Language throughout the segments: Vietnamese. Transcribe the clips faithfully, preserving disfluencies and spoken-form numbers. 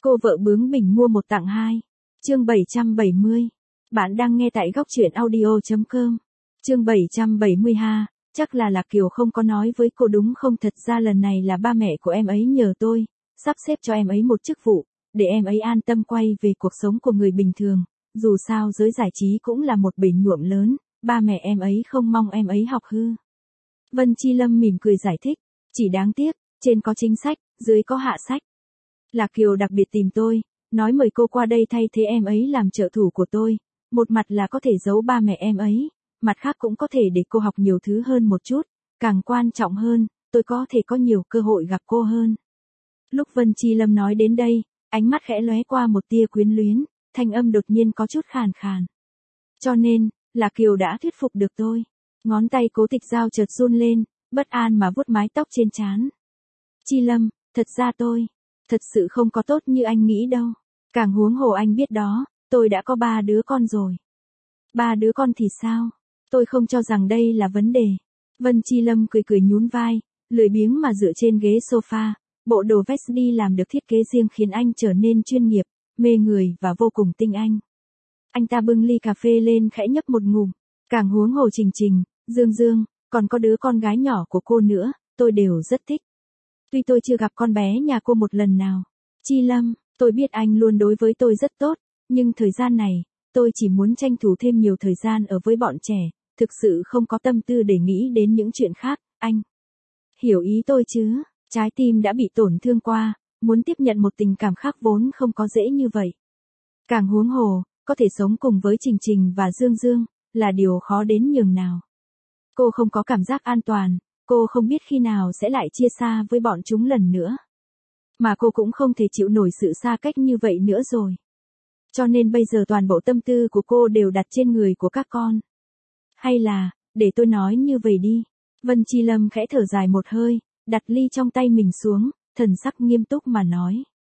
Cô vợ bướng bỉnh mua một tặng hai. Chương bảy trăm bảy mươi. Bạn đang nghe tại góc truyện audio chấm com. Chương bảy trăm bảy mươi ha, chắc là Lạc Kiều không có nói với cô đúng không? Thật ra lần này là ba mẹ của em ấy nhờ tôi, sắp xếp cho em ấy một chức vụ, để em ấy an tâm quay về cuộc sống của người bình thường. Dù sao giới giải trí cũng là một bể nhuộm lớn, ba mẹ em ấy không mong em ấy học hư. Vân Chi Lâm mỉm cười giải thích, chỉ đáng tiếc, trên có chính sách, dưới có hạ sách. Lạc Kiều đặc biệt tìm tôi, nói mời cô qua đây thay thế em ấy làm trợ thủ của tôi, một mặt là có thể giấu ba mẹ em ấy, mặt khác cũng có thể để cô học nhiều thứ hơn một chút, càng quan trọng hơn, tôi có thể có nhiều cơ hội gặp cô hơn. Lúc Vân Chi Lâm nói đến đây, ánh mắt khẽ lóe qua một tia quyến luyến, thanh âm đột nhiên có chút khàn khàn. Cho nên, Lạc Kiều đã thuyết phục được tôi. Ngón tay Cố Tịch Giao chợt run lên, bất an mà vuốt mái tóc trên trán. Chi Lâm, thật ra tôi, thật sự không có tốt như anh nghĩ đâu. Càng huống hồ anh biết đó, tôi đã có ba đứa con rồi. Ba đứa con thì sao? Tôi không cho rằng đây là vấn đề. Vân Chi Lâm cười cười nhún vai, lười biếng mà dựa trên ghế sofa, bộ đồ vest đi làm được thiết kế riêng khiến anh trở nên chuyên nghiệp, mê người và vô cùng tinh anh. Anh ta bưng ly cà phê lên khẽ nhấp một ngụm, càng huống hồ Trình Trình, Dương Dương, còn có đứa con gái nhỏ của cô nữa, tôi đều rất thích. Tuy tôi chưa gặp con bé nhà cô một lần nào. Chi Lâm, tôi biết anh luôn đối với tôi rất tốt, nhưng thời gian này, tôi chỉ muốn tranh thủ thêm nhiều thời gian ở với bọn trẻ, thực sự không có tâm tư để nghĩ đến những chuyện khác, anh. Hiểu ý tôi chứ, trái tim đã bị tổn thương qua, muốn tiếp nhận một tình cảm khác vốn không có dễ như vậy. Càng huống hồ, có thể sống cùng với Trình Trình và Dương Dương, là điều khó đến nhường nào. Cô không có cảm giác an toàn, cô không biết khi nào sẽ lại chia xa với bọn chúng lần nữa. Mà cô cũng không thể chịu nổi sự xa cách như vậy nữa rồi. Cho nên bây giờ toàn bộ tâm tư của cô đều đặt trên người của các con. Hay là, để tôi nói như vậy đi. Vân Chi Lâm khẽ thở dài một hơi, đặt ly trong tay mình xuống, thần sắc nghiêm túc mà nói.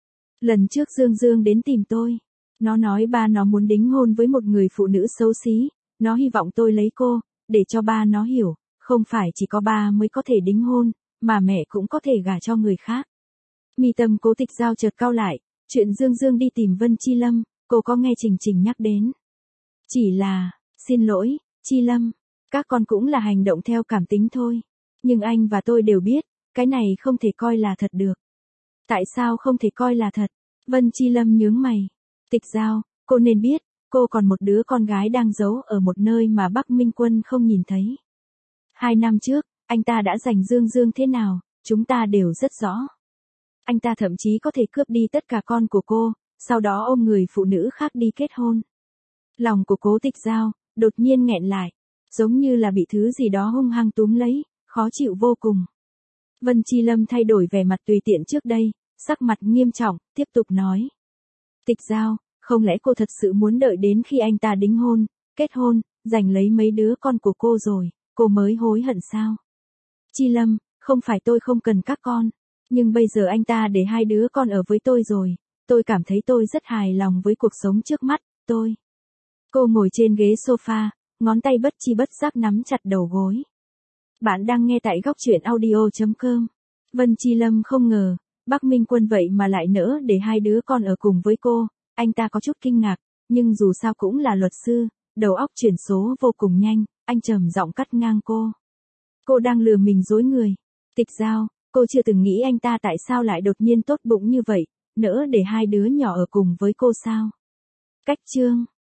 Lần trước Dương Dương đến tìm tôi. Nó nói ba nó muốn đính hôn với một người phụ nữ xấu xí. Nó hy vọng tôi lấy cô, để cho ba nó hiểu, không phải chỉ có ba mới có thể đính hôn, mà mẹ cũng có thể gả cho người khác. Mi tâm Cố Tịch Giao chợt cau lại, chuyện Dương Dương đi tìm Vân Chi Lâm, cô có nghe Trình Trình nhắc đến. Chỉ là, xin lỗi, Chi Lâm, các con cũng là hành động theo cảm tính thôi. Nhưng anh và tôi đều biết, cái này không thể coi là thật được. Tại sao không thể coi là thật? Vân Chi Lâm nhướng mày. Tịch Giao, cô nên biết, cô còn một đứa con gái đang giấu ở một nơi mà Bắc Minh Quân không nhìn thấy. Hai năm trước, anh ta đã giành Dương Dương thế nào, chúng ta đều rất rõ. Anh ta thậm chí có thể cướp đi tất cả con của cô, sau đó ôm người phụ nữ khác đi kết hôn. Lòng của Cố Tịch Giao đột nhiên nghẹn lại, giống như là bị thứ gì đó hung hăng túm lấy, khó chịu vô cùng. Vân Chi Lâm thay đổi vẻ mặt tùy tiện trước đây, sắc mặt nghiêm trọng, tiếp tục nói. Tịch Giao, không lẽ cô thật sự muốn đợi đến khi anh ta đính hôn, kết hôn, giành lấy mấy đứa con của cô rồi, cô mới hối hận sao? Chi Lâm, không phải tôi không cần các con, nhưng bây giờ anh ta để hai đứa con ở với tôi rồi, tôi cảm thấy tôi rất hài lòng với cuộc sống trước mắt, tôi. Cô ngồi trên ghế sofa, ngón tay bất chi bất giác nắm chặt đầu gối. Bạn đang nghe tại góc truyện audio chấm com. Vân Chi Lâm không ngờ, Bắc Minh Quân vậy mà lại nỡ để hai đứa con ở cùng với cô, anh ta có chút kinh ngạc, nhưng dù sao cũng là luật sư, đầu óc chuyển số vô cùng nhanh, anh trầm giọng cắt ngang cô. Cô đang lừa mình dối người. Tịch Giao, cô chưa từng nghĩ anh ta tại sao lại đột nhiên tốt bụng như vậy, nỡ để hai đứa nhỏ ở cùng với cô sao? Cách chương.